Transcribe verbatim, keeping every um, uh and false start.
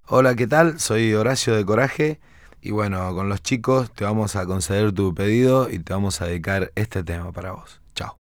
Hola, ¿qué tal? Soy Horacio de Coraje y bueno, con los chicos te vamos a conceder tu pedido y te vamos a dedicar este tema para vos. Chao.